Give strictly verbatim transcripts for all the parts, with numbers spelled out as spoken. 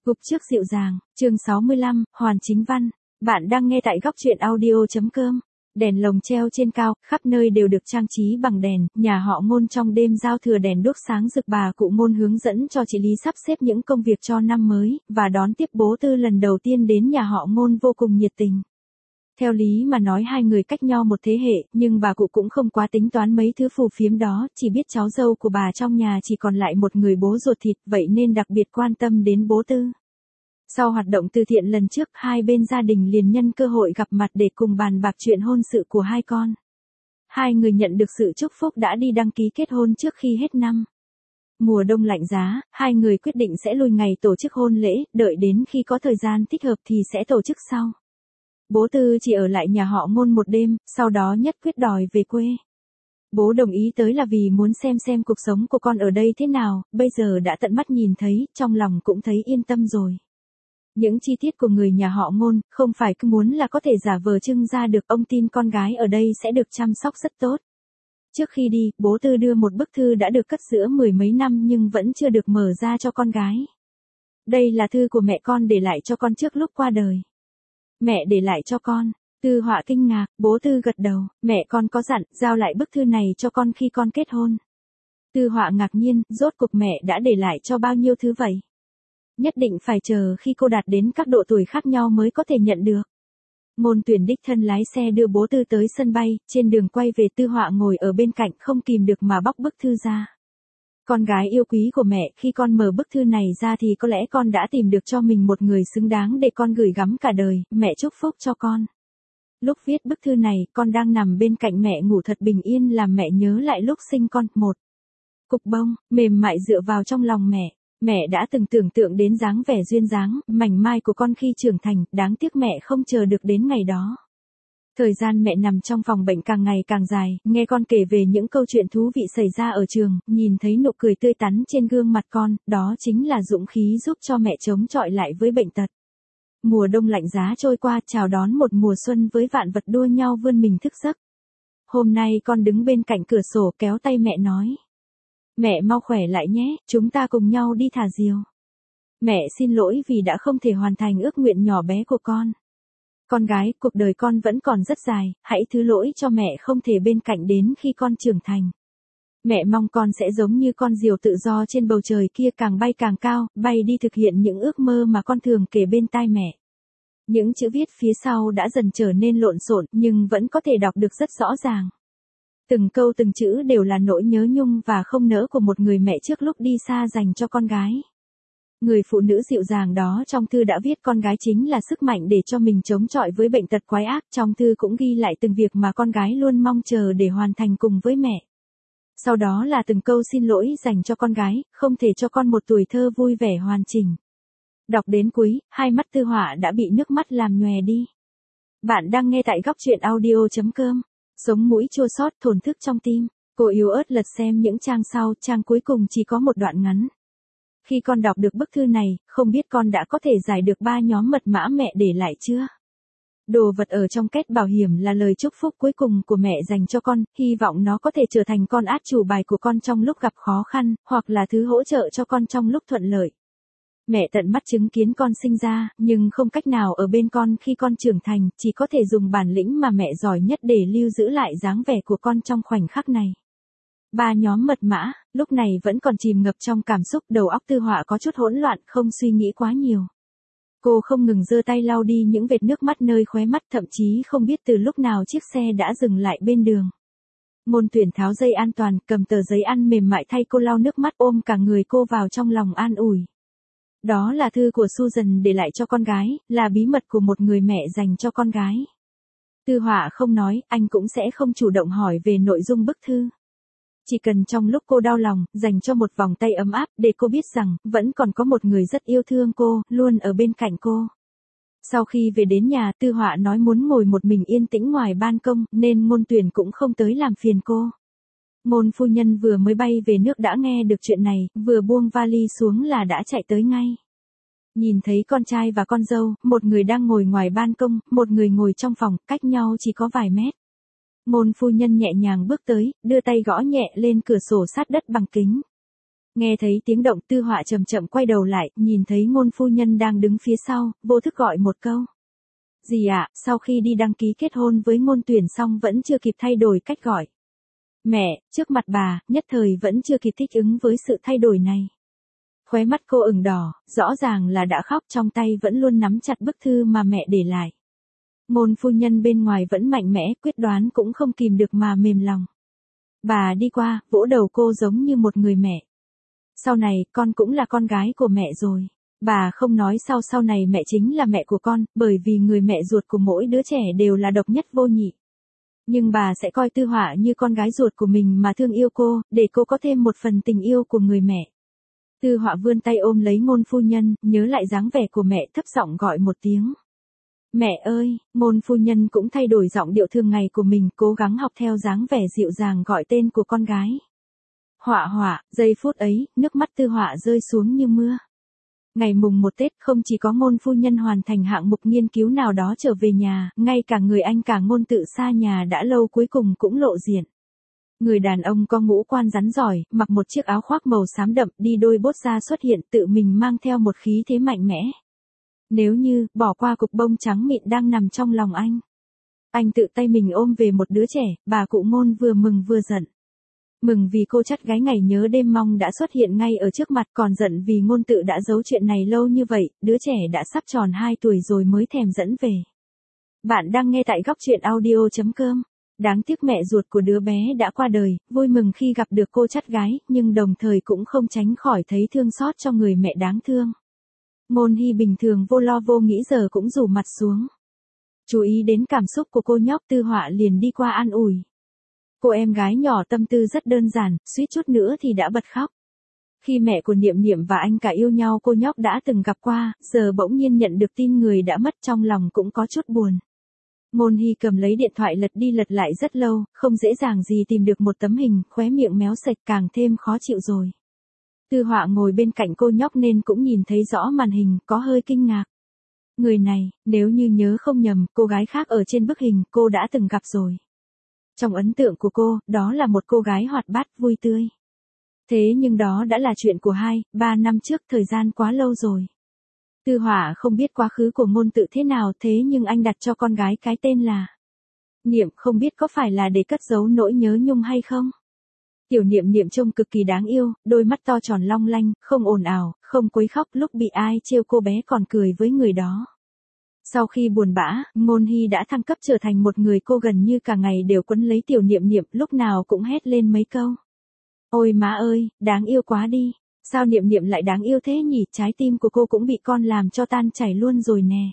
Gục trước dịu dàng, chương sáu mươi lăm, Hoàn Chính Văn. Bạn đang nghe tại góc truyện audio.com. Đèn lồng treo trên cao, khắp nơi đều được trang trí bằng đèn, nhà họ Ngôn trong đêm giao thừa đèn đuốc sáng rực, bà cụ Ngôn hướng dẫn cho chị Lý sắp xếp những công việc cho năm mới, và đón tiếp bố Tư lần đầu tiên đến nhà họ Ngôn vô cùng nhiệt tình. Theo lý mà nói hai người cách nhau một thế hệ, nhưng bà cụ cũng không quá tính toán mấy thứ phù phiếm đó, chỉ biết cháu dâu của bà trong nhà chỉ còn lại một người bố ruột thịt, vậy nên đặc biệt quan tâm đến bố Tư. Sau hoạt động từ thiện lần trước, hai bên gia đình liền nhân cơ hội gặp mặt để cùng bàn bạc chuyện hôn sự của hai con. Hai người nhận được sự chúc phúc đã đi đăng ký kết hôn trước khi hết năm. Mùa đông lạnh giá, hai người quyết định sẽ lùi ngày tổ chức hôn lễ, đợi đến khi có thời gian thích hợp thì sẽ tổ chức sau. Bố Tư chỉ ở lại nhà họ Ngôn một đêm, sau đó nhất quyết đòi về quê. Bố đồng ý tới là vì muốn xem xem cuộc sống của con ở đây thế nào, bây giờ đã tận mắt nhìn thấy, trong lòng cũng thấy yên tâm rồi. Những chi tiết của người nhà họ Ngôn, không phải cứ muốn là có thể giả vờ trưng ra được, ông tin con gái ở đây sẽ được chăm sóc rất tốt. Trước khi đi, bố Tư đưa một bức thư đã được cất giữa mười mấy năm nhưng vẫn chưa được mở ra cho con gái. Đây là thư của mẹ con để lại cho con trước lúc qua đời. Mẹ để lại cho con. Tư Họa kinh ngạc, bố Tư gật đầu, mẹ con có dặn, giao lại bức thư này cho con khi con kết hôn. Tư Họa ngạc nhiên, rốt cuộc mẹ đã để lại cho bao nhiêu thứ vậy? Nhất định phải chờ khi cô đạt đến các độ tuổi khác nhau mới có thể nhận được. Ngôn Tuyển đích thân lái xe đưa bố Tư tới sân bay, trên đường quay về Tư Họa ngồi ở bên cạnh không kìm được mà bóc bức thư ra. Con gái yêu quý của mẹ, khi con mở bức thư này ra thì có lẽ con đã tìm được cho mình một người xứng đáng để con gửi gắm cả đời, mẹ chúc phúc cho con. Lúc viết bức thư này, con đang nằm bên cạnh mẹ ngủ thật bình yên làm mẹ nhớ lại lúc sinh con. Một cục bông, mềm mại dựa vào trong lòng mẹ. Mẹ đã từng tưởng tượng đến dáng vẻ duyên dáng, mảnh mai của con khi trưởng thành, đáng tiếc mẹ không chờ được đến ngày đó. Thời gian mẹ nằm trong phòng bệnh càng ngày càng dài, nghe con kể về những câu chuyện thú vị xảy ra ở trường, nhìn thấy nụ cười tươi tắn trên gương mặt con, đó chính là dũng khí giúp cho mẹ chống chọi lại với bệnh tật. Mùa đông lạnh giá trôi qua, chào đón một mùa xuân với vạn vật đua nhau vươn mình thức giấc. Hôm nay con đứng bên cạnh cửa sổ kéo tay mẹ nói. Mẹ mau khỏe lại nhé, chúng ta cùng nhau đi thả diều. Mẹ xin lỗi vì đã không thể hoàn thành ước nguyện nhỏ bé của con. Con gái, cuộc đời con vẫn còn rất dài, hãy thứ lỗi cho mẹ không thể bên cạnh đến khi con trưởng thành. Mẹ mong con sẽ giống như con diều tự do trên bầu trời kia, càng bay càng cao, bay đi thực hiện những ước mơ mà con thường kể bên tai mẹ. Những chữ viết phía sau đã dần trở nên lộn xộn, nhưng vẫn có thể đọc được rất rõ ràng. Từng câu từng chữ đều là nỗi nhớ nhung và không nỡ của một người mẹ trước lúc đi xa dành cho con gái. Người phụ nữ dịu dàng đó trong thư đã viết con gái chính là sức mạnh để cho mình chống chọi với bệnh tật quái ác. Trong thư cũng ghi lại từng việc mà con gái luôn mong chờ để hoàn thành cùng với mẹ. Sau đó là từng câu xin lỗi dành cho con gái, không thể cho con một tuổi thơ vui vẻ hoàn chỉnh. Đọc đến cuối, hai mắt Tư Họa đã bị nước mắt làm nhòe đi. Bạn đang nghe tại góc truyện audio.com. Sống mũi chua xót, thổn thức trong tim. Cô yếu ớt lật xem những trang sau, trang cuối cùng chỉ có một đoạn ngắn. Khi con đọc được bức thư này, không biết con đã có thể giải được ba nhóm mật mã mẹ để lại chưa? Đồ vật ở trong két bảo hiểm là lời chúc phúc cuối cùng của mẹ dành cho con, hy vọng nó có thể trở thành con át chủ bài của con trong lúc gặp khó khăn, hoặc là thứ hỗ trợ cho con trong lúc thuận lợi. Mẹ tận mắt chứng kiến con sinh ra, nhưng không cách nào ở bên con khi con trưởng thành, chỉ có thể dùng bản lĩnh mà mẹ giỏi nhất để lưu giữ lại dáng vẻ của con trong khoảnh khắc này. Ba nhóm mật mã, lúc này vẫn còn chìm ngập trong cảm xúc, đầu óc Tư Họa có chút hỗn loạn, không suy nghĩ quá nhiều. Cô không ngừng giơ tay lau đi những vệt nước mắt nơi khóe mắt, thậm chí không biết từ lúc nào chiếc xe đã dừng lại bên đường. Ngôn Tuyển tháo dây an toàn, cầm tờ giấy ăn mềm mại thay cô lau nước mắt, ôm cả người cô vào trong lòng an ủi. Đó là thư của Susan để lại cho con gái, là bí mật của một người mẹ dành cho con gái. Tư Họa không nói, anh cũng sẽ không chủ động hỏi về nội dung bức thư. Chỉ cần trong lúc cô đau lòng, dành cho một vòng tay ấm áp để cô biết rằng, vẫn còn có một người rất yêu thương cô, luôn ở bên cạnh cô. Sau khi về đến nhà, Tư Họa nói muốn ngồi một mình yên tĩnh ngoài ban công, nên Ngôn Tuyển cũng không tới làm phiền cô. Ngôn phu nhân vừa mới bay về nước đã nghe được chuyện này, vừa buông vali xuống là đã chạy tới ngay. Nhìn thấy con trai và con dâu, một người đang ngồi ngoài ban công, một người ngồi trong phòng, cách nhau chỉ có vài mét. Ngôn phu nhân nhẹ nhàng bước tới, đưa tay gõ nhẹ lên cửa sổ sát đất bằng kính. Nghe thấy tiếng động Tư Họa chậm chậm quay đầu lại, nhìn thấy Ngôn phu nhân đang đứng phía sau, vô thức gọi một câu. Gì ạ, à, sau khi đi đăng ký kết hôn với Ngôn Tuyển xong vẫn chưa kịp thay đổi cách gọi. Mẹ, trước mặt bà, nhất thời vẫn chưa kịp thích ứng với sự thay đổi này. Khóe mắt cô ửng đỏ, rõ ràng là đã khóc, trong tay vẫn luôn nắm chặt bức thư mà mẹ để lại. Ngôn phu nhân bên ngoài vẫn mạnh mẽ, quyết đoán cũng không kìm được mà mềm lòng. Bà đi qua, vỗ đầu cô giống như một người mẹ. Sau này, con cũng là con gái của mẹ rồi. Bà không nói sau sau này mẹ chính là mẹ của con, bởi vì người mẹ ruột của mỗi đứa trẻ đều là độc nhất vô nhị. Nhưng bà sẽ coi Tư Họa như con gái ruột của mình mà thương yêu cô, để cô có thêm một phần tình yêu của người mẹ. Tư Họa vươn tay ôm lấy Ngôn phu nhân, nhớ lại dáng vẻ của mẹ, thấp giọng gọi một tiếng. Mẹ ơi, Ngôn phu nhân cũng thay đổi giọng điệu thường ngày của mình, cố gắng học theo dáng vẻ dịu dàng gọi tên của con gái. Họa Họa, giây phút ấy, nước mắt Tư Họa rơi xuống như mưa. Ngày mùng một Tết không chỉ có Ngôn phu nhân hoàn thành hạng mục nghiên cứu nào đó trở về nhà, ngay cả người anh cả Ngôn tự xa nhà đã lâu cuối cùng cũng lộ diện. Người đàn ông có ngũ quan rắn giỏi, mặc một chiếc áo khoác màu xám đậm, đi đôi bốt da xuất hiện, tự mình mang theo một khí thế mạnh mẽ. Nếu như, bỏ qua cục bông trắng mịn đang nằm trong lòng anh. Anh tự tay mình ôm về một đứa trẻ, bà cụ Ngôn vừa mừng vừa giận. Mừng vì cô chắt gái ngày nhớ đêm mong đã xuất hiện ngay ở trước mặt, còn giận vì Ngôn tự đã giấu chuyện này lâu như vậy, đứa trẻ đã sắp tròn hai tuổi rồi mới thèm dẫn về. Bạn đang nghe tại góc truyện audio chấm com. Đáng tiếc mẹ ruột của đứa bé đã qua đời, vui mừng khi gặp được cô chắt gái, nhưng đồng thời cũng không tránh khỏi thấy thương xót cho người mẹ đáng thương. Ngôn Hy bình thường vô lo vô nghĩ giờ cũng rủ mặt xuống. Chú ý đến cảm xúc của cô nhóc, Tư Họa liền đi qua an ủi. Cô em gái nhỏ tâm tư rất đơn giản, suýt chút nữa thì đã bật khóc. Khi mẹ của Niệm Niệm và anh cả yêu nhau cô nhóc đã từng gặp qua, giờ bỗng nhiên nhận được tin người đã mất, trong lòng cũng có chút buồn. Ngôn Hy cầm lấy điện thoại lật đi lật lại rất lâu, không dễ dàng gì tìm được một tấm hình, khóe miệng méo sạch càng thêm khó chịu rồi. Tư Họa ngồi bên cạnh cô nhóc nên cũng nhìn thấy rõ màn hình, có hơi kinh ngạc. Người này, nếu như nhớ không nhầm, cô gái khác ở trên bức hình cô đã từng gặp rồi. Trong ấn tượng của cô, đó là một cô gái hoạt bát, vui tươi. Thế nhưng đó đã là chuyện của hai, ba năm trước, thời gian quá lâu rồi. Tư Họa không biết quá khứ của Ngôn tự thế nào, thế nhưng anh đặt cho con gái cái tên là Niệm, không biết có phải là để cất giấu nỗi nhớ nhung hay không? Tiểu Niệm Niệm trông cực kỳ đáng yêu, đôi mắt to tròn long lanh, không ồn ào, không quấy khóc, lúc bị ai trêu cô bé còn cười với người đó. Sau khi buồn bã, Ngôn Hy đã thăng cấp trở thành một người cô gần như cả ngày đều quấn lấy Tiểu Niệm Niệm, lúc nào cũng hét lên mấy câu. Ôi má ơi, đáng yêu quá đi. Sao Niệm Niệm lại đáng yêu thế nhỉ, trái tim của cô cũng bị con làm cho tan chảy luôn rồi nè.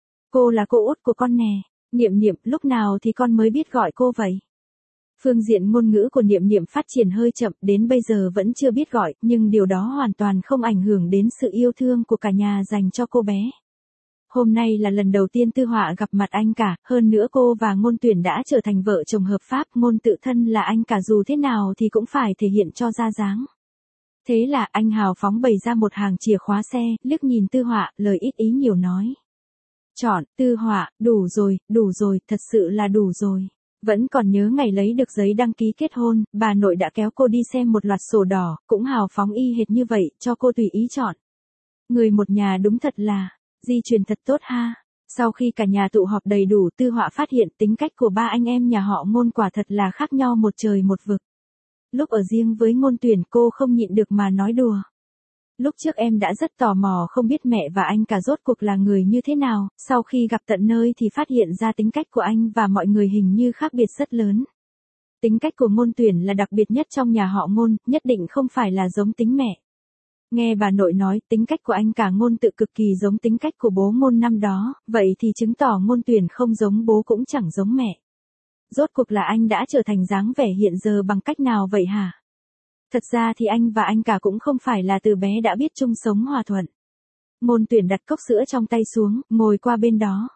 Cô là cô út của con nè. Niệm Niệm, lúc nào thì con mới biết gọi cô vậy? Phương diện ngôn ngữ của Niệm Niệm phát triển hơi chậm, đến bây giờ vẫn chưa biết gọi, nhưng điều đó hoàn toàn không ảnh hưởng đến sự yêu thương của cả nhà dành cho cô bé. Hôm nay là lần đầu tiên Tư Họa gặp mặt anh cả, hơn nữa cô và Ngôn Tuyển đã trở thành vợ chồng hợp pháp, Ngôn tự thân là anh cả dù thế nào thì cũng phải thể hiện cho ra dáng. Thế là anh hào phóng bày ra một hàng chìa khóa xe, liếc nhìn Tư Họa, lời ít ý nhiều nói. Chọn, Tư Họa, đủ rồi, đủ rồi, thật sự là đủ rồi. Vẫn còn nhớ ngày lấy được giấy đăng ký kết hôn, bà nội đã kéo cô đi xem một loạt sổ đỏ, cũng hào phóng y hệt như vậy, cho cô tùy ý chọn. Người một nhà đúng thật là, di truyền thật tốt ha. Sau khi cả nhà tụ họp đầy đủ, Tư Họa phát hiện tính cách của ba anh em nhà họ Ngôn quả thật là khác nhau một trời một vực. Lúc ở riêng với Ngôn Tuyển cô không nhịn được mà nói đùa. Lúc trước em đã rất tò mò không biết mẹ và anh cả rốt cuộc là người như thế nào, sau khi gặp tận nơi thì phát hiện ra tính cách của anh và mọi người hình như khác biệt rất lớn. Tính cách của Ngôn Tuyển là đặc biệt nhất trong nhà họ Ngôn, nhất định không phải là giống tính mẹ. Nghe bà nội nói tính cách của anh cả Ngôn tự cực kỳ giống tính cách của bố Ngôn năm đó, vậy thì chứng tỏ Ngôn Tuyển không giống bố cũng chẳng giống mẹ. Rốt cuộc là anh đã trở thành dáng vẻ hiện giờ bằng cách nào vậy hả? Thật ra thì anh và anh cả cũng không phải là từ bé đã biết chung sống hòa thuận. Ngôn Tuyển đặt cốc sữa trong tay xuống, ngồi qua bên đó.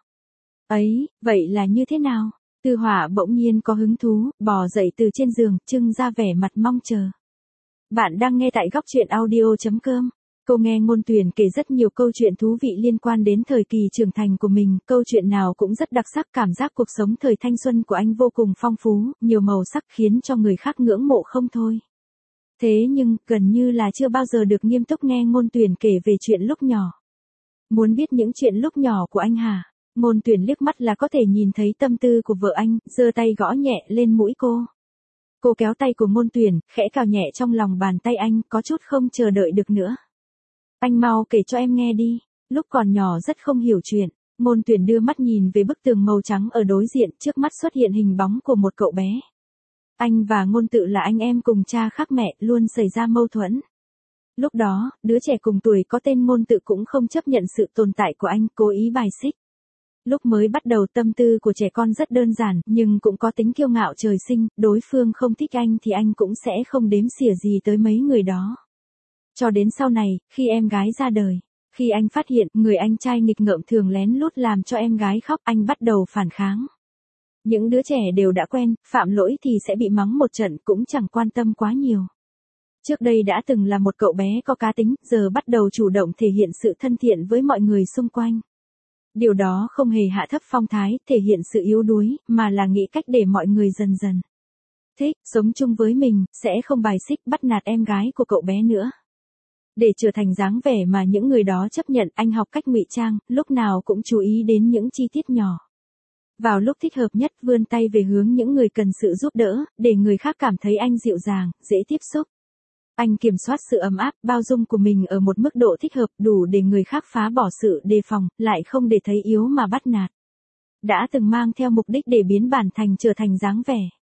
Ấy, vậy là như thế nào? Tư Họa bỗng nhiên có hứng thú, bò dậy từ trên giường, trưng ra vẻ mặt mong chờ. Bạn đang nghe tại góc truyện audio chấm com. Cô nghe Ngôn Tuyển kể rất nhiều câu chuyện thú vị liên quan đến thời kỳ trưởng thành của mình, câu chuyện nào cũng rất đặc sắc, cảm giác cuộc sống thời thanh xuân của anh vô cùng phong phú, nhiều màu sắc khiến cho người khác ngưỡng mộ không thôi. Thế nhưng, gần như là chưa bao giờ được nghiêm túc nghe Ngôn Tuyển kể về chuyện lúc nhỏ. Muốn biết những chuyện lúc nhỏ của anh hả? Ngôn Tuyển liếc mắt là có thể nhìn thấy tâm tư của vợ anh, giơ tay gõ nhẹ lên mũi cô. Cô kéo tay của Ngôn Tuyển, khẽ cào nhẹ trong lòng bàn tay anh, có chút không chờ đợi được nữa. Anh mau kể cho em nghe đi. Lúc còn nhỏ rất không hiểu chuyện. Ngôn Tuyển đưa mắt nhìn về bức tường màu trắng ở đối diện, trước mắt xuất hiện hình bóng của một cậu bé. Anh và Ngôn Tự là anh em cùng cha khác mẹ, luôn xảy ra mâu thuẫn. Lúc đó, đứa trẻ cùng tuổi có tên Ngôn Tự cũng không chấp nhận sự tồn tại của anh, cố ý bài xích. Lúc mới bắt đầu tâm tư của trẻ con rất đơn giản, nhưng cũng có tính kiêu ngạo trời sinh, đối phương không thích anh thì anh cũng sẽ không đếm xỉa gì tới mấy người đó. Cho đến sau này, khi em gái ra đời, khi anh phát hiện người anh trai nghịch ngợm thường lén lút làm cho em gái khóc, anh bắt đầu phản kháng. Những đứa trẻ đều đã quen, phạm lỗi thì sẽ bị mắng một trận, cũng chẳng quan tâm quá nhiều. Trước đây đã từng là một cậu bé có cá tính, giờ bắt đầu chủ động thể hiện sự thân thiện với mọi người xung quanh. Điều đó không hề hạ thấp phong thái, thể hiện sự yếu đuối, mà là nghĩ cách để mọi người dần dần thích, sống chung với mình, sẽ không bài xích bắt nạt em gái của cậu bé nữa. Để trở thành dáng vẻ mà những người đó chấp nhận, anh học cách ngụy trang, lúc nào cũng chú ý đến những chi tiết nhỏ. Vào lúc thích hợp nhất, vươn tay về hướng những người cần sự giúp đỡ, để người khác cảm thấy anh dịu dàng, dễ tiếp xúc. Anh kiểm soát sự ấm áp, bao dung của mình ở một mức độ thích hợp, đủ để người khác phá bỏ sự đề phòng, lại không để thấy yếu mà bắt nạt. Đã từng mang theo mục đích để biến bản thành trở thành dáng vẻ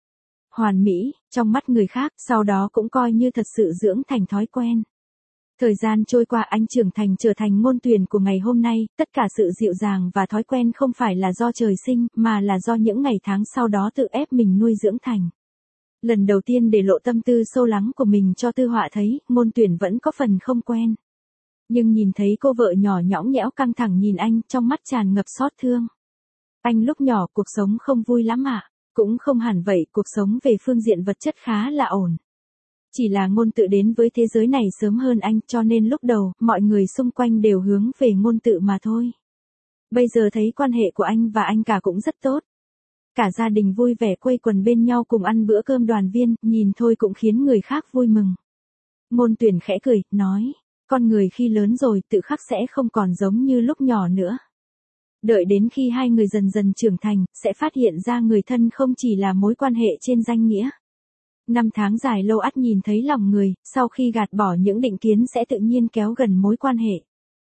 hoàn mỹ, trong mắt người khác, sau đó cũng coi như thật sự dưỡng thành thói quen. Thời gian trôi qua, anh trưởng thành trở thành Ngôn Tuyển của ngày hôm nay, tất cả sự dịu dàng và thói quen không phải là do trời sinh, mà là do những ngày tháng sau đó tự ép mình nuôi dưỡng thành. Lần đầu tiên để lộ tâm tư sâu lắng của mình cho Tư Họa thấy, Ngôn Tuyển vẫn có phần không quen. Nhưng nhìn thấy cô vợ nhỏ nhõng nhẽo căng thẳng nhìn anh, trong mắt tràn ngập xót thương. Anh lúc nhỏ cuộc sống không vui lắm ạ, à? Cũng không hẳn vậy, cuộc sống về phương diện vật chất khá là ổn. Chỉ là Ngôn Tự đến với thế giới này sớm hơn anh, cho nên lúc đầu, mọi người xung quanh đều hướng về Ngôn Tự mà thôi. Bây giờ thấy quan hệ của anh và anh cả cũng rất tốt. Cả gia đình vui vẻ quây quần bên nhau cùng ăn bữa cơm đoàn viên, nhìn thôi cũng khiến người khác vui mừng. Ngôn Tuyển khẽ cười, nói, con người khi lớn rồi tự khắc sẽ không còn giống như lúc nhỏ nữa. Đợi đến khi hai người dần dần trưởng thành, sẽ phát hiện ra người thân không chỉ là mối quan hệ trên danh nghĩa. Năm tháng dài lâu ắt nhìn thấy lòng người, sau khi gạt bỏ những định kiến sẽ tự nhiên kéo gần mối quan hệ.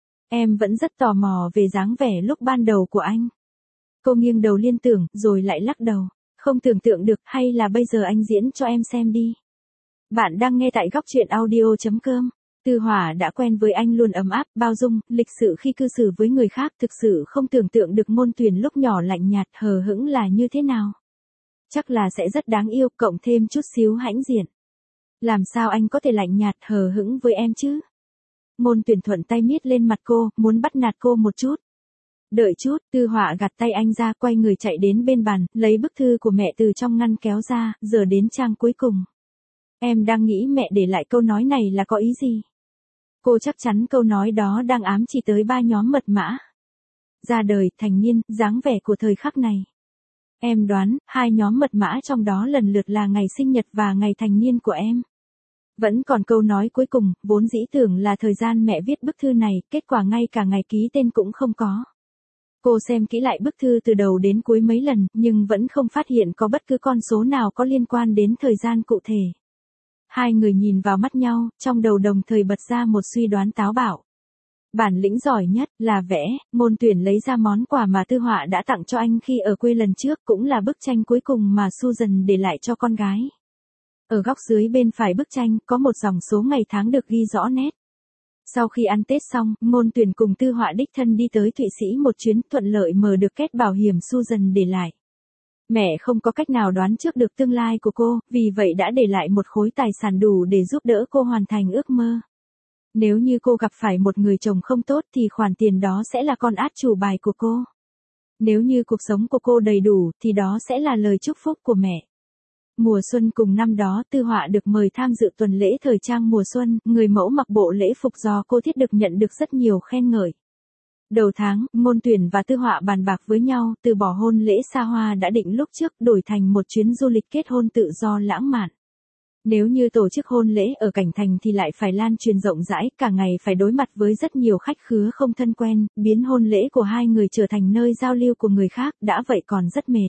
Em vẫn rất tò mò về dáng vẻ lúc ban đầu của anh. Cô nghiêng đầu liên tưởng, rồi lại lắc đầu. Không tưởng tượng được, hay là bây giờ anh diễn cho em xem đi. Bạn đang nghe tại góc truyện audio chấm com. Tư Hỏa đã quen với anh luôn ấm áp, bao dung, lịch sự khi cư xử với người khác, thực sự không tưởng tượng được Ngôn Tuyển lúc nhỏ lạnh nhạt, hờ hững là như thế nào. Chắc là sẽ rất đáng yêu, cộng thêm chút xíu hãnh diện. Làm sao anh có thể lạnh nhạt hờ hững với em chứ? Ngôn Tuyển thuận tay miết lên mặt cô, muốn bắt nạt cô một chút. Đợi chút, Tư Họa gạt tay anh ra, quay người chạy đến bên bàn, lấy bức thư của mẹ từ trong ngăn kéo ra, giờ đến trang cuối cùng. Em đang nghĩ mẹ để lại câu nói này là có ý gì? Cô chắc chắn câu nói đó đang ám chỉ tới ba nhóm mật mã. Ra đời, thành niên, dáng vẻ của thời khắc này. Em đoán, hai nhóm mật mã trong đó lần lượt là ngày sinh nhật và ngày thành niên của em. Vẫn còn câu nói cuối cùng, vốn dĩ tưởng là thời gian mẹ viết bức thư này, kết quả ngay cả ngày ký tên cũng không có. Cô xem kỹ lại bức thư từ đầu đến cuối mấy lần, nhưng vẫn không phát hiện có bất cứ con số nào có liên quan đến thời gian cụ thể. Hai người nhìn vào mắt nhau, trong đầu đồng thời bật ra một suy đoán táo bạo. Bản lĩnh giỏi nhất là vẽ. Ngôn Tuyển lấy ra món quà mà Tư Họa đã tặng cho anh khi ở quê lần trước, cũng là bức tranh cuối cùng mà Susan để lại cho con gái. Ở góc dưới bên phải bức tranh, có một dòng số ngày tháng được ghi rõ nét. Sau khi ăn Tết xong, Ngôn Tuyển cùng Tư Họa đích thân đi tới Thụy Sĩ một chuyến, thuận lợi mở được két bảo hiểm Susan để lại. Mẹ không có cách nào đoán trước được tương lai của cô, vì vậy đã để lại một khối tài sản đủ để giúp đỡ cô hoàn thành ước mơ. Nếu như cô gặp phải một người chồng không tốt thì khoản tiền đó sẽ là con át chủ bài của cô. Nếu như cuộc sống của cô đầy đủ thì đó sẽ là lời chúc phúc của mẹ. Mùa xuân cùng năm đó, Tư Họa được mời tham dự tuần lễ thời trang mùa xuân, người mẫu mặc bộ lễ phục do cô thiết được nhận được rất nhiều khen ngợi. Đầu tháng, Ngôn Tuyển và Tư Họa bàn bạc với nhau, từ bỏ hôn lễ xa hoa đã định lúc trước, đổi thành một chuyến du lịch kết hôn tự do lãng mạn. Nếu như tổ chức hôn lễ ở Cảnh Thành thì lại phải lan truyền rộng rãi, cả ngày phải đối mặt với rất nhiều khách khứa không thân quen, biến hôn lễ của hai người trở thành nơi giao lưu của người khác, đã vậy còn rất mệt.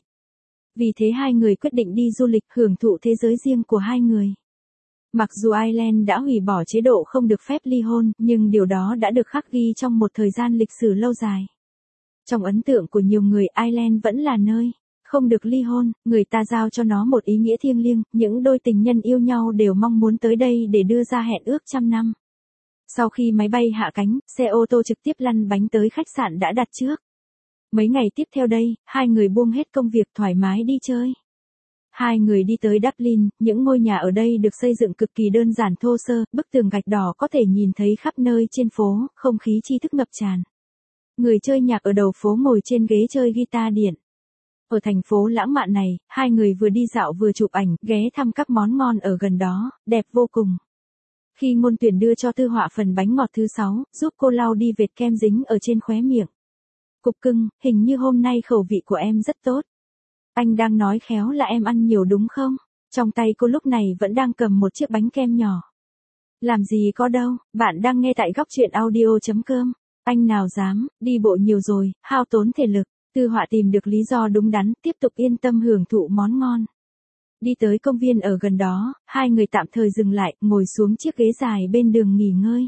Vì thế hai người quyết định đi du lịch, hưởng thụ thế giới riêng của hai người. Mặc dù Ireland đã hủy bỏ chế độ không được phép ly hôn, nhưng điều đó đã được khắc ghi trong một thời gian lịch sử lâu dài. Trong ấn tượng của nhiều người, Ireland vẫn là nơi không được ly hôn, người ta giao cho nó một ý nghĩa thiêng liêng, những đôi tình nhân yêu nhau đều mong muốn tới đây để đưa ra hẹn ước trăm năm. Sau khi máy bay hạ cánh, xe ô tô trực tiếp lăn bánh tới khách sạn đã đặt trước. Mấy ngày tiếp theo đây, hai người buông hết công việc thoải mái đi chơi. Hai người đi tới Dublin, những ngôi nhà ở đây được xây dựng cực kỳ đơn giản thô sơ, bức tường gạch đỏ có thể nhìn thấy khắp nơi trên phố, không khí tri thức ngập tràn. Người chơi nhạc ở đầu phố ngồi trên ghế chơi guitar điện. Ở thành phố lãng mạn này, hai người vừa đi dạo vừa chụp ảnh, ghé thăm các món ngon ở gần đó, đẹp vô cùng. Khi Ngôn Tuyển đưa cho Tư Họa phần bánh ngọt thứ sáu, giúp cô lau đi vệt kem dính ở trên khóe miệng. Cục cưng, hình như hôm nay khẩu vị của em rất tốt. Anh đang nói khéo là em ăn nhiều đúng không? Trong tay cô lúc này vẫn đang cầm một chiếc bánh kem nhỏ. Làm gì có đâu, bạn đang nghe tại góc truyện audio chấm com. Anh nào dám, đi bộ nhiều rồi, hao tốn thể lực. Tư Họa tìm được lý do đúng đắn, tiếp tục yên tâm hưởng thụ món ngon. Đi tới công viên ở gần đó, hai người tạm thời dừng lại, ngồi xuống chiếc ghế dài bên đường nghỉ ngơi.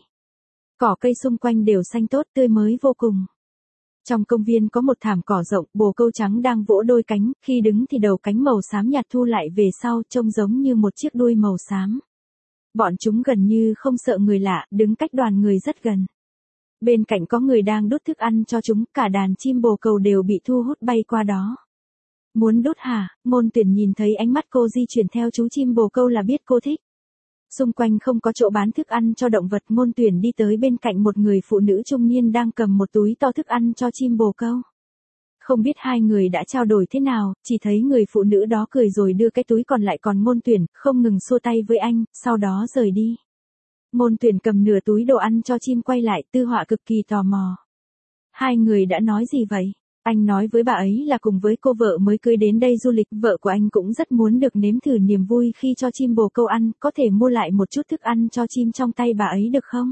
Cỏ cây xung quanh đều xanh tốt tươi mới vô cùng. Trong công viên có một thảm cỏ rộng, bồ câu trắng đang vỗ đôi cánh, khi đứng thì đầu cánh màu xám nhạt thu lại về sau, trông giống như một chiếc đuôi màu xám. Bọn chúng gần như không sợ người lạ, đứng cách đoàn người rất gần. Bên cạnh có người đang đút thức ăn cho chúng, cả đàn chim bồ câu đều bị thu hút bay qua đó. Muốn đút hả? Ngôn Tuyển nhìn thấy ánh mắt cô di chuyển theo chú chim bồ câu là biết cô thích. Xung quanh không có chỗ bán thức ăn cho động vật, Ngôn Tuyển đi tới bên cạnh một người phụ nữ trung niên đang cầm một túi to thức ăn cho chim bồ câu. Không biết hai người đã trao đổi thế nào, chỉ thấy người phụ nữ đó cười rồi đưa cái túi còn lại, còn Ngôn Tuyển không ngừng xua tay với anh, sau đó rời đi. Ngôn Tuyển cầm nửa túi đồ ăn cho chim quay lại, Tư Họa cực kỳ tò mò. Hai người đã nói gì vậy? Anh nói với bà ấy là cùng với cô vợ mới cưới đến đây du lịch, vợ của anh cũng rất muốn được nếm thử niềm vui khi cho chim bồ câu ăn, có thể mua lại một chút thức ăn cho chim trong tay bà ấy được không?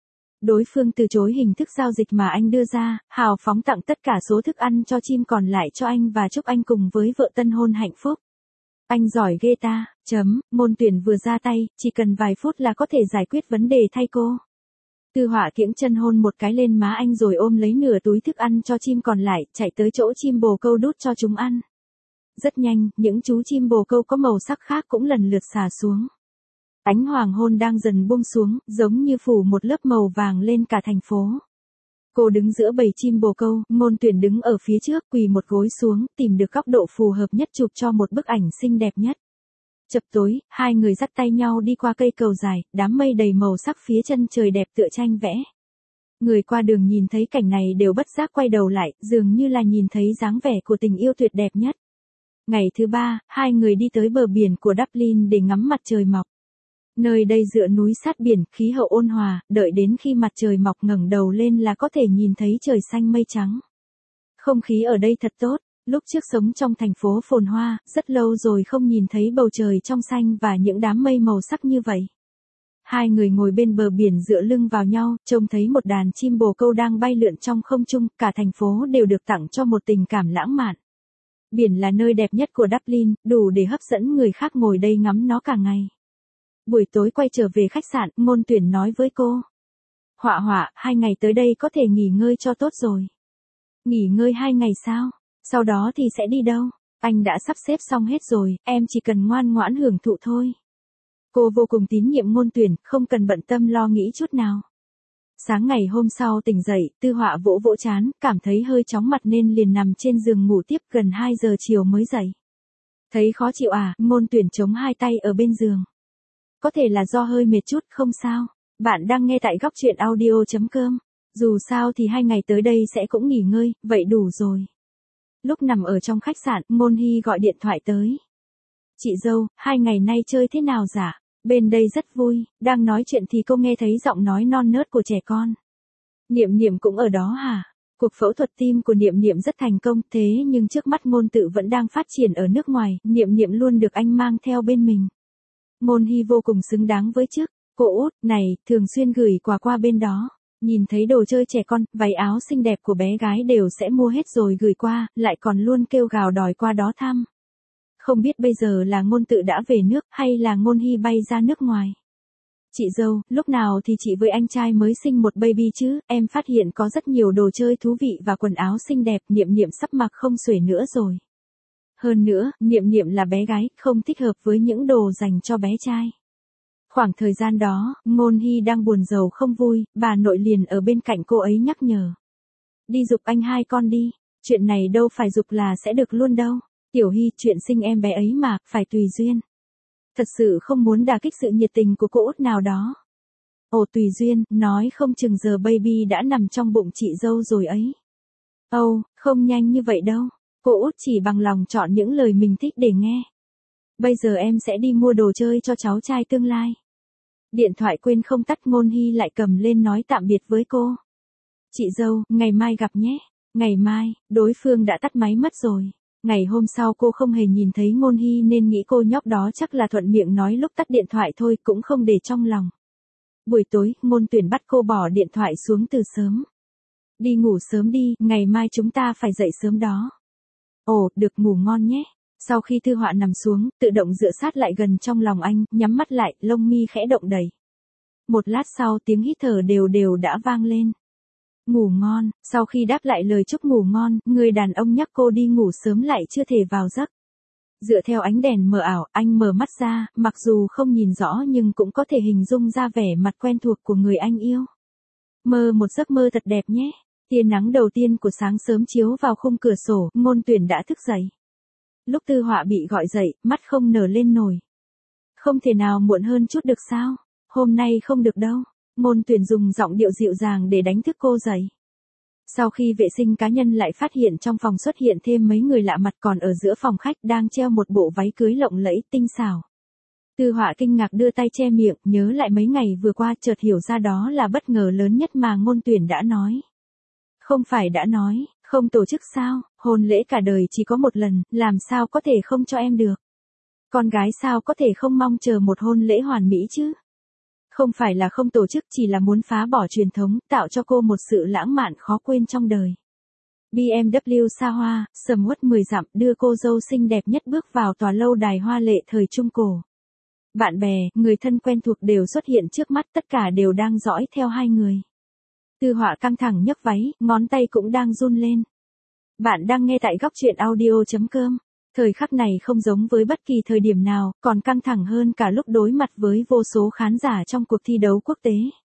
Đối phương từ chối hình thức giao dịch mà anh đưa ra, hào phóng tặng tất cả số thức ăn cho chim còn lại cho anh và chúc anh cùng với vợ tân hôn hạnh phúc. Anh giỏi ghê ta, chấm, Ngôn Tuyển vừa ra tay, chỉ cần vài phút là có thể giải quyết vấn đề thay cô. Tư Họa kiễng chân hôn một cái lên má anh rồi ôm lấy nửa túi thức ăn cho chim còn lại, chạy tới chỗ chim bồ câu đút cho chúng ăn. Rất nhanh, những chú chim bồ câu có màu sắc khác cũng lần lượt xà xuống. Ánh hoàng hôn đang dần buông xuống, giống như phủ một lớp màu vàng lên cả thành phố. Cô đứng giữa bầy chim bồ câu, Ngôn Tuyển đứng ở phía trước, quỳ một gối xuống, tìm được góc độ phù hợp nhất chụp cho một bức ảnh xinh đẹp nhất. Chập tối, hai người dắt tay nhau đi qua cây cầu dài, đám mây đầy màu sắc phía chân trời đẹp tựa tranh vẽ. Người qua đường nhìn thấy cảnh này đều bất giác quay đầu lại, dường như là nhìn thấy dáng vẻ của tình yêu tuyệt đẹp nhất. Ngày thứ ba, hai người đi tới bờ biển của Dublin để ngắm mặt trời mọc. Nơi đây dựa núi sát biển, khí hậu ôn hòa, đợi đến khi mặt trời mọc ngẩng đầu lên là có thể nhìn thấy trời xanh mây trắng. Không khí ở đây thật tốt. Lúc trước sống trong thành phố phồn hoa, rất lâu rồi không nhìn thấy bầu trời trong xanh và những đám mây màu sắc như vậy. Hai người ngồi bên bờ biển dựa lưng vào nhau, trông thấy một đàn chim bồ câu đang bay lượn trong không trung, cả thành phố đều được tặng cho một tình cảm lãng mạn. Biển là nơi đẹp nhất của Dublin, đủ để hấp dẫn người khác ngồi đây ngắm nó cả ngày. Buổi tối quay trở về khách sạn, Ngôn Tuyển nói với cô. Họa Họa, hai ngày tới đây có thể nghỉ ngơi cho tốt rồi. Nghỉ ngơi hai ngày sao? Sau đó thì sẽ đi đâu? Anh đã sắp xếp xong hết rồi, em chỉ cần ngoan ngoãn hưởng thụ thôi. Cô vô cùng tín nhiệm Ngôn Tuyển, không cần bận tâm lo nghĩ chút nào. Sáng ngày hôm sau tỉnh dậy, Tư Họa vỗ vỗ trán, cảm thấy hơi chóng mặt nên liền nằm trên giường ngủ tiếp, gần hai giờ chiều mới dậy. Thấy khó chịu à? Ngôn Tuyển chống hai tay ở bên giường. Có thể là do hơi mệt chút, không sao. Bạn đang nghe tại góc truyện audio chấm com. Dù sao thì hai ngày tới đây sẽ cũng nghỉ ngơi, vậy đủ rồi. Lúc nằm ở trong khách sạn, Ngôn Hy gọi điện thoại tới. Chị dâu, hai ngày nay chơi thế nào dạ? Bên đây rất vui, đang nói chuyện thì cô nghe thấy giọng nói non nớt của trẻ con. Niệm Niệm cũng ở đó hả? Cuộc phẫu thuật tim của Niệm Niệm rất thành công, thế nhưng trước mắt Ngôn Tự vẫn đang phát triển ở nước ngoài, Niệm Niệm luôn được anh mang theo bên mình. Ngôn Hy vô cùng xứng đáng với chức. Cô út này, thường xuyên gửi quà qua bên đó. Nhìn thấy đồ chơi trẻ con, váy áo xinh đẹp của bé gái đều sẽ mua hết rồi gửi qua, lại còn luôn kêu gào đòi qua đó thăm. Không biết bây giờ là Ngôn tự đã về nước hay là Ngôn Hy bay ra nước ngoài. Chị dâu, lúc nào thì chị với anh trai mới sinh một baby chứ, em phát hiện có rất nhiều đồ chơi thú vị và quần áo xinh đẹp, Niệm Niệm sắp mặc không xuể nữa rồi. Hơn nữa, Niệm Niệm là bé gái, không thích hợp với những đồ dành cho bé trai. Khoảng thời gian đó, Ngôn Hy đang buồn rầu không vui, bà nội liền ở bên cạnh cô ấy nhắc nhở. Đi giục anh hai con đi, chuyện này đâu phải giục là sẽ được luôn đâu. Tiểu Hy, chuyện sinh em bé ấy mà, phải tùy duyên. Thật sự không muốn đả kích sự nhiệt tình của cô út nào đó. Ồ tùy duyên, nói không chừng giờ baby đã nằm trong bụng chị dâu rồi ấy. Âu, oh, không nhanh như vậy đâu. Cô út chỉ bằng lòng chọn những lời mình thích để nghe. Bây giờ em sẽ đi mua đồ chơi cho cháu trai tương lai. Điện thoại quên không tắt, Ngôn Hy lại cầm lên nói tạm biệt với cô. Chị dâu, ngày mai gặp nhé. Ngày mai, đối phương đã tắt máy mất rồi. Ngày hôm sau cô không hề nhìn thấy Ngôn Hy nên nghĩ cô nhóc đó chắc là thuận miệng nói lúc tắt điện thoại thôi, cũng không để trong lòng. Buổi tối, Ngôn Tuyển bắt cô bỏ điện thoại xuống từ sớm. Đi ngủ sớm đi, ngày mai chúng ta phải dậy sớm đó. Ồ, được, ngủ ngon nhé. Sau khi Thư Họa nằm xuống, tự động dựa sát lại gần trong lòng anh, nhắm mắt lại, lông mi khẽ động đẩy. Một lát sau tiếng hít thở đều đều đã vang lên. Ngủ ngon, sau khi đáp lại lời chúc ngủ ngon, người đàn ông nhắc cô đi ngủ sớm lại chưa thể vào giấc. Dựa theo ánh đèn mờ ảo, anh mở mắt ra, mặc dù không nhìn rõ nhưng cũng có thể hình dung ra vẻ mặt quen thuộc của người anh yêu. Mơ một giấc mơ thật đẹp nhé. Tia nắng đầu tiên của sáng sớm chiếu vào khung cửa sổ, Ngôn Tuyển đã thức dậy. Lúc Thư Họa bị gọi dậy, mắt không nở lên nổi. Không thể nào muộn hơn chút được sao? Hôm nay không được đâu. Ngôn Tuyển dùng giọng điệu dịu dàng để đánh thức cô dậy. Sau khi vệ sinh cá nhân lại phát hiện trong phòng xuất hiện thêm mấy người lạ mặt, còn ở giữa phòng khách đang treo một bộ váy cưới lộng lẫy tinh xảo. Thư Họa kinh ngạc đưa tay che miệng, nhớ lại mấy ngày vừa qua, chợt hiểu ra đó là bất ngờ lớn nhất mà Ngôn Tuyển đã nói. Không phải đã nói, không tổ chức sao, hôn lễ cả đời chỉ có một lần, làm sao có thể không cho em được. Con gái sao có thể không mong chờ một hôn lễ hoàn mỹ chứ. Không phải là không tổ chức, chỉ là muốn phá bỏ truyền thống, tạo cho cô một sự lãng mạn khó quên trong đời. bê em vê xa hoa, sầm uất mười dặm đưa cô dâu xinh đẹp nhất bước vào tòa lâu đài hoa lệ thời Trung Cổ. Bạn bè, người thân quen thuộc đều xuất hiện trước mắt, tất cả đều đang dõi theo hai người. Thư Họa căng thẳng nhấc váy, ngón tay cũng đang run lên. Bạn đang nghe tại góc truyện audio chấm com. Thời khắc này không giống với bất kỳ thời điểm nào, còn căng thẳng hơn cả lúc đối mặt với vô số khán giả trong cuộc thi đấu quốc tế.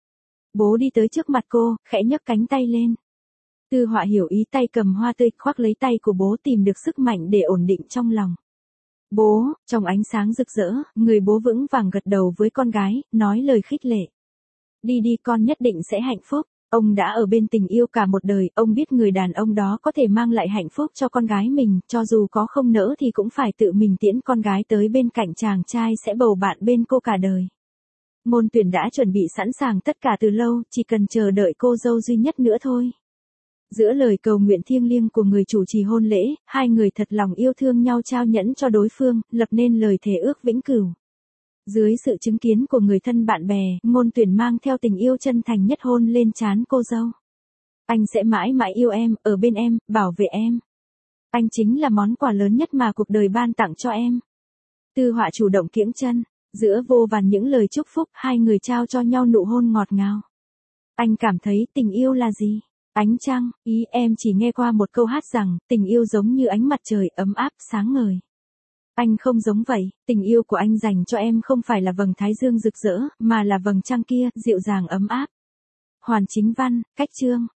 Bố đi tới trước mặt cô, khẽ nhấc cánh tay lên. Thư Họa hiểu ý, tay cầm hoa tươi khoác lấy tay của bố, tìm được sức mạnh để ổn định trong lòng. Bố, trong ánh sáng rực rỡ, người bố vững vàng gật đầu với con gái, nói lời khích lệ. Đi đi, con nhất định sẽ hạnh phúc. Ông đã ở bên tình yêu cả một đời, ông biết người đàn ông đó có thể mang lại hạnh phúc cho con gái mình, cho dù có không nỡ thì cũng phải tự mình tiễn con gái tới bên cạnh chàng trai sẽ bầu bạn bên cô cả đời. Ngôn Tuyển đã chuẩn bị sẵn sàng tất cả từ lâu, chỉ cần chờ đợi cô dâu duy nhất nữa thôi. Giữa lời cầu nguyện thiêng liêng của người chủ trì hôn lễ, hai người thật lòng yêu thương nhau, trao nhẫn cho đối phương, lập nên lời thề ước vĩnh cửu. Dưới sự chứng kiến của người thân bạn bè, Ngôn Tuyển mang theo tình yêu chân thành nhất hôn lên trán cô dâu. Anh sẽ mãi mãi yêu em, ở bên em, bảo vệ em. Anh chính là món quà lớn nhất mà cuộc đời ban tặng cho em. Thư Họa chủ động kiễng chân, giữa vô vàn những lời chúc phúc, hai người trao cho nhau nụ hôn ngọt ngào. Anh cảm thấy tình yêu là gì? Ánh trăng, ý em chỉ nghe qua một câu hát rằng, tình yêu giống như ánh mặt trời ấm áp, sáng ngời. Anh không giống vậy, tình yêu của anh dành cho em không phải là vầng thái dương rực rỡ, mà là vầng trăng kia, dịu dàng ấm áp. Hoàn Chính Văn, cách chương.